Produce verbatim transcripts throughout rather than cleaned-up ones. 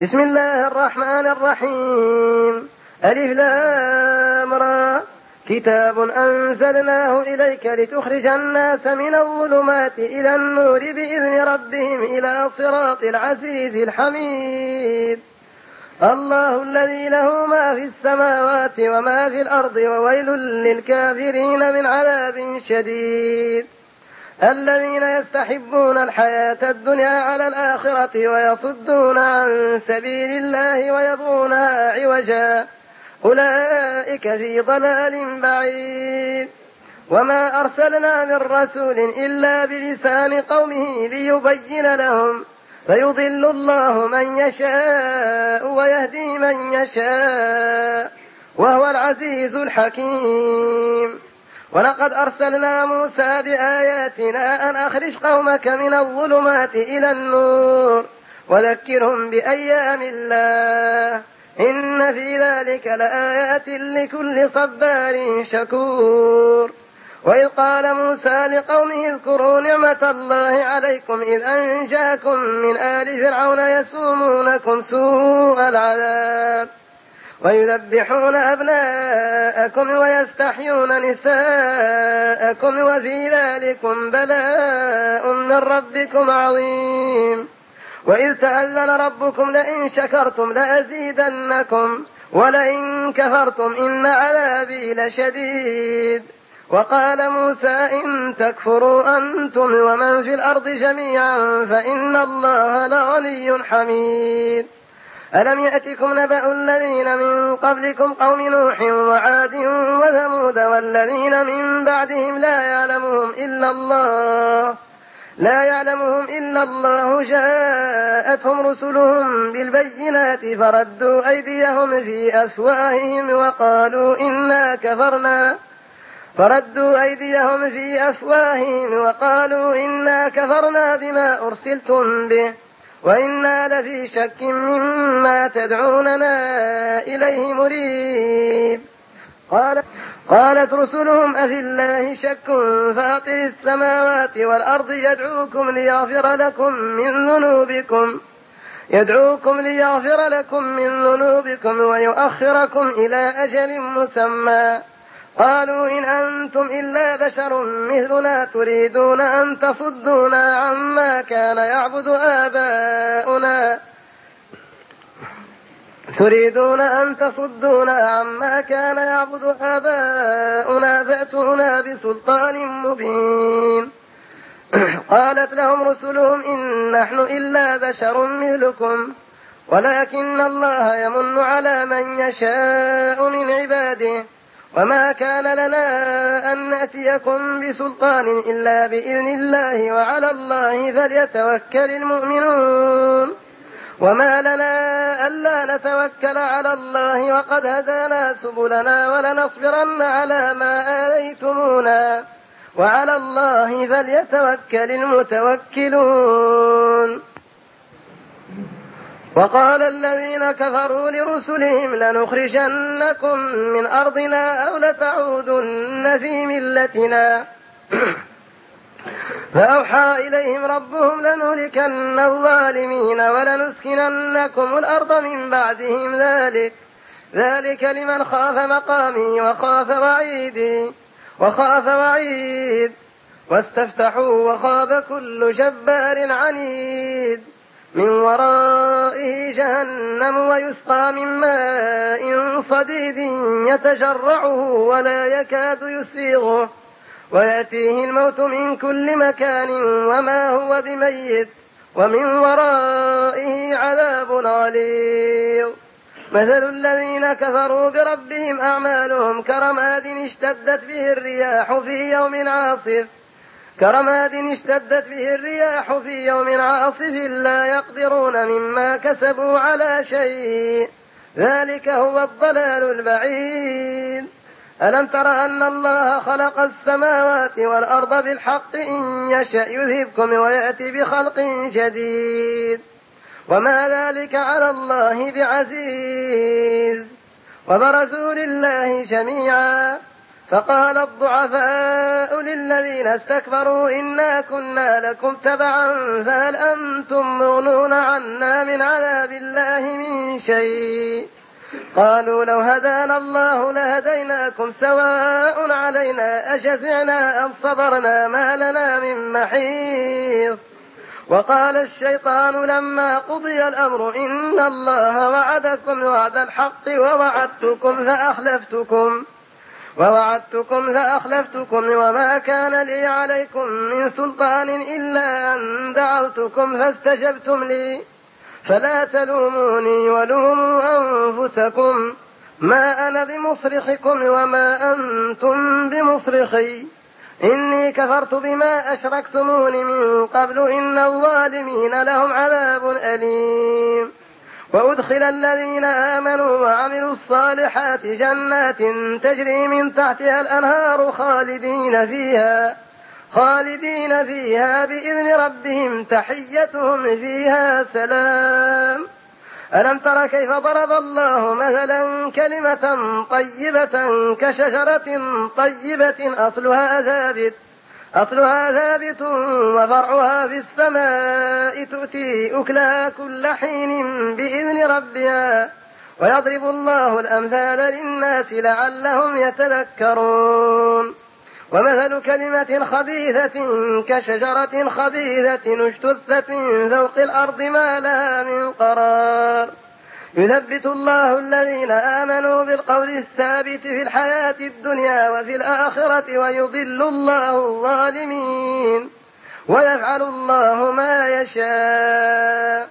بسم الله الرحمن الرحيم. ألف لام را. كتاب أنزلناه إليك لتخرج الناس من الظلمات إلى النور بإذن ربهم إلى صراط العزيز الحميد. الله الذي له ما في السماوات وما في الأرض وويل للكافرين من عذاب شديد. الذين يستحبون الحياة الدنيا على الآخرة ويصدون عن سبيل الله ويبغونها عوجا أولئك في ضلال بعيد. وما أرسلنا من رسول إلا بلسان قومه ليبين لهم فيضل الله من يشاء ويهدي من يشاء وهو العزيز الحكيم. ولقد أرسلنا موسى بآياتنا أن أخرج قومك من الظلمات إلى النور وذكرهم بأيام الله إن في ذلك لآيات لكل صبار شكور. وإذ قال موسى لقومه اذكروا نعمة الله عليكم إذ أنجاكم من آل فرعون يسومونكم سوء العذاب ويذبحون أبناءكم ويستحيون نساءكم وفي ذلكم بلاء من ربكم عظيم. وإذ تأذن ربكم لئن شكرتم لأزيدنكم ولئن كفرتم إن عذابي لشديد. وقال موسى إن تكفروا أنتم ومن في الأرض جميعا فإن الله لغني حميد. ألم يأتكم نبأ الذين من قبلكم قوم نوح وعاد وثمود والذين من بعدهم لا يعلمهم إلا الله لا يعلمهم إلا الله جاءتهم رسلهم بالبينات فردوا أيديهم في أفواههم وقالوا إنا كفرنا فردوا أيديهم في أفواههم وقالوا إنا كفرنا بما أرسلتم به وإنا لفي شك مما تدعوننا إليه مريب. قالت, قالت رسلهم أفي الله شك فاطر السماوات والأرض يدعوكم ليغفر لكم من ذنوبكم يدعوكم ليغفر لكم من ذنوبكم ويؤخركم إلى أجل مسمى. قالوا إن أنتم إلا بشر مثلنا تريدون أن تصدونا عما كان يعبد آباؤنا تريدون أن تصدونا عما كان يعبد آباؤنا فأتونا بسلطان مبين. قالت لهم رسلهم إن نحن إلا بشر مثلكم ولكن الله يمن على من يشاء من عباده وما كان لنا أن نأتيكم بسلطان إلا بإذن الله وعلى الله فليتوكل المؤمنون. وما لنا ألا نتوكل على الله وقد هدانا سبلنا ولنصبرن على ما آذيتمونا وعلى الله فليتوكل المتوكلون. وقال الذين كفروا لرسلهم لنخرجنكم من أرضنا أو لتعودن في ملتنا فأوحى إليهم ربهم لنهلكن الظالمين ولنسكننكم الأرض من بعدهم ذلك ذلك لمن خاف مقامي وخاف وعيدي وخاف وعيد واستفتحوا وخاب كل جبار عنيد من ورائه جهنم ويسقى من ماء صديد يتجرعه ولا يكاد يسيغه ويأتيه الموت من كل مكان وما هو بميت ومن ورائه عذاب غليظ. مثل الذين كفروا بربهم أعمالهم كرماد اشتدت به الرياح في يوم عاصف كرماد اشتدت به الرياح في يوم عاصف لا يقدرون مما كسبوا على شيء ذلك هو الضلال البعيد. ألم تر أن الله خلق السماوات والأرض بالحق إن يشأ يذهبكم ويأتي بخلق جديد وما ذلك على الله بعزيز. وبرزوا لله جميعا فقال الضعفاء للذين استكبروا إنا كنا لكم تبعا فهل أنتم مغنون عنا من عذاب الله من شيء قالوا لو هدانا الله لهديناكم سواء علينا أجزعنا أم صبرنا ما لنا من محيص. وقال الشيطان لما قضي الأمر إن الله وعدكم وعد الحق ووعدتكم فأخلفتكم ووعدتكم فأخلفتكم وما كان لي عليكم من سلطان إلا أن دعوتكم فاستجبتم لي فلا تلوموني ولوموا أنفسكم ما أنا بمصرخكم وما أنتم بمصرخي إني كفرت بما أشركتمون من قبل إن الظالمين لهم عذاب أليم. وأدخل الذين آمنوا وعملوا الصالحات جنات تجري من تحتها الأنهار خالدين فيها خالدين فيها بإذن ربهم تحيتهم فيها سلام. ألم تر كيف ضرب الله مثلا كلمة طيبة كشجرة طيبة أصلها ثابت أصلها ثابت وفرعها في السماء تؤتي أكلها كل حين بإذن ربها ويضرب الله الأمثال للناس لعلهم يتذكرون. ومثل كلمة خبيثة كشجرة خبيثة اجتثت من فوق الأرض ما لها من قرار يثبت الله الذين آمنوا بالقول الثابت في الحياة الدنيا وفي الآخرة ويضل الله الظالمين ويفعل الله ما يشاء.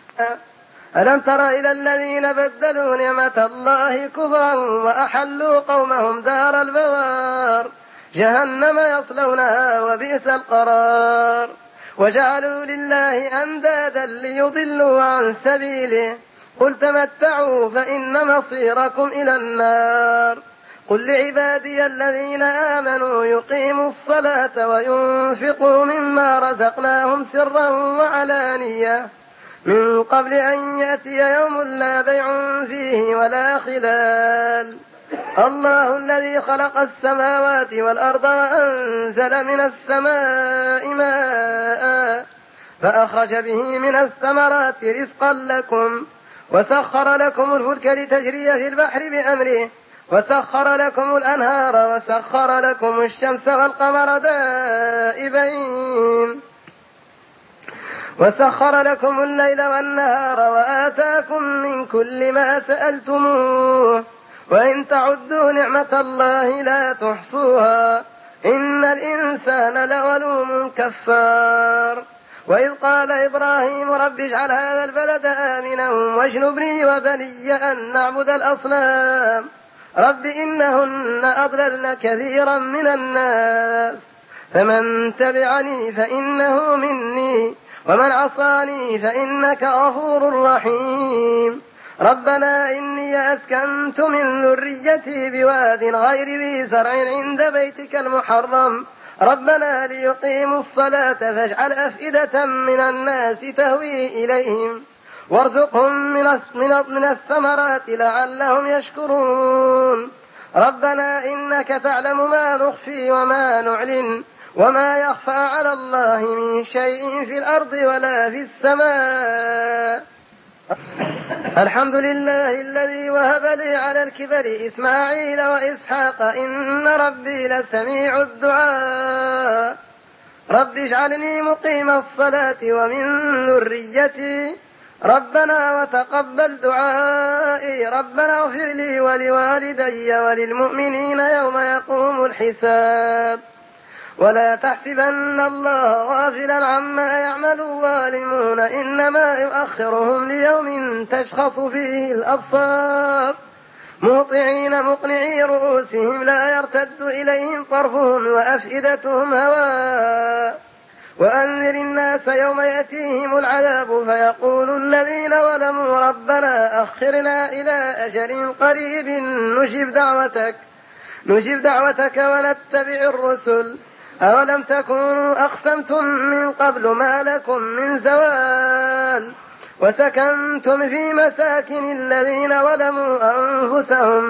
ألم تر إلى الذين بدلوا نعمة الله كفرا وأحلوا قومهم دار البوار جهنم يصلونها وبئس القرار وجعلوا لله أندادا ليضلوا عن سبيله قل تمتعوا فإن مصيركم إلى النار. قل لعبادي الذين آمنوا يقيموا الصلاة وينفقوا مما رزقناهم سرا وعلانية من قبل أن يأتي يوم لا بيع فيه ولا خلال. الله الذي خلق السماوات والأرض وأنزل من السماء ماء فأخرج به من الثمرات رزقا لكم وسخر لكم الفلك لتجري في البحر بأمره وسخر لكم الأنهار وسخر لكم الشمس والقمر دائبين وسخر لكم الليل والنهار وآتاكم من كل ما سألتموه وإن تعدوا نعمة الله لا تحصوها إن الإنسان لظلوم كفار. وإذ قال إبراهيم رب اجعل هذا البلد آمنا واجنبني وبني أن نعبد الأصنام رب إنهن أضللن كثيرا من الناس فمن تبعني فإنه مني ومن عصاني فإنك غفور رحيم. ربنا إني أسكنت من ذريتي بواد غير ذي زرع عند بيتك المحرم ربنا ليقيموا الصلاة فاجعل أفئدة من الناس تهوي إليهم وارزقهم من من الثمرات لعلهم يشكرون. ربنا إنك تعلم ما نخفي وما نعلن وما يخفى على الله من شيء في الأرض ولا في السماء. الحمد لله الذي وهب لي على الكبر إسماعيل وإسحاق إن ربي لسميع الدعاء. رب اجعلني مقيم الصلاة ومن ذريتي ربنا وتقبل دعائي ربنا اغفر لي ولوالدي وللمؤمنين يوم يقوم الحساب. ولا تحسبن الله غافلا عما يعمل الظالمون إنما يؤخرهم ليوم تشخص فيه الأبصار مهطعين مقنعي رؤوسهم لا يرتد إليهم طرفهم وأفئدتهم هواء. وأنذر الناس يوم يأتيهم العذاب فيقول الذين ظلموا ربنا أخرنا إلى أجل قريب نجب دعوتك نجب دعوتك ونتبع الرسل أولم تكونوا أقسمتم من قبل ما لكم من زوال وسكنتم في مساكن الذين ظلموا أنفسهم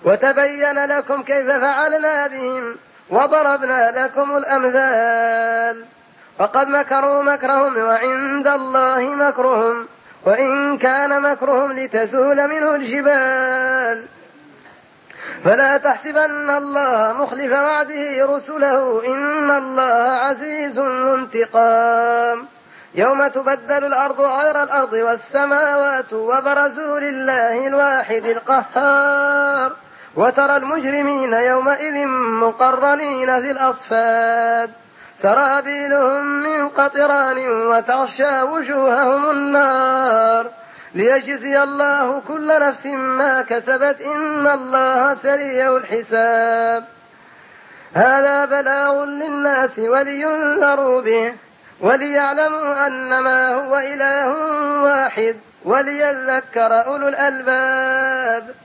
وتبين لكم كيف فعلنا بهم وضربنا لكم الأمثال. وقد مكروا مكرهم وعند الله مكرهم وإن كان مكرهم لتزول منه الجبال. فلا تحسبن الله مخلف وعده رسله إن الله عزيز ذو انتقام. يوم تبدل الأرض غير الأرض والسماوات وبرزوا لله الواحد القهار وترى المجرمين يومئذ مقرنين في الأصفاد سرابيلهم من قطران وتغشى وجوههم النار ليجزي الله كل نفس ما كسبت إن الله سريع الحساب. هذا بلاغ للناس ولينذروا به وليعلموا أنما هو إله واحد وليذكر أولو الألباب.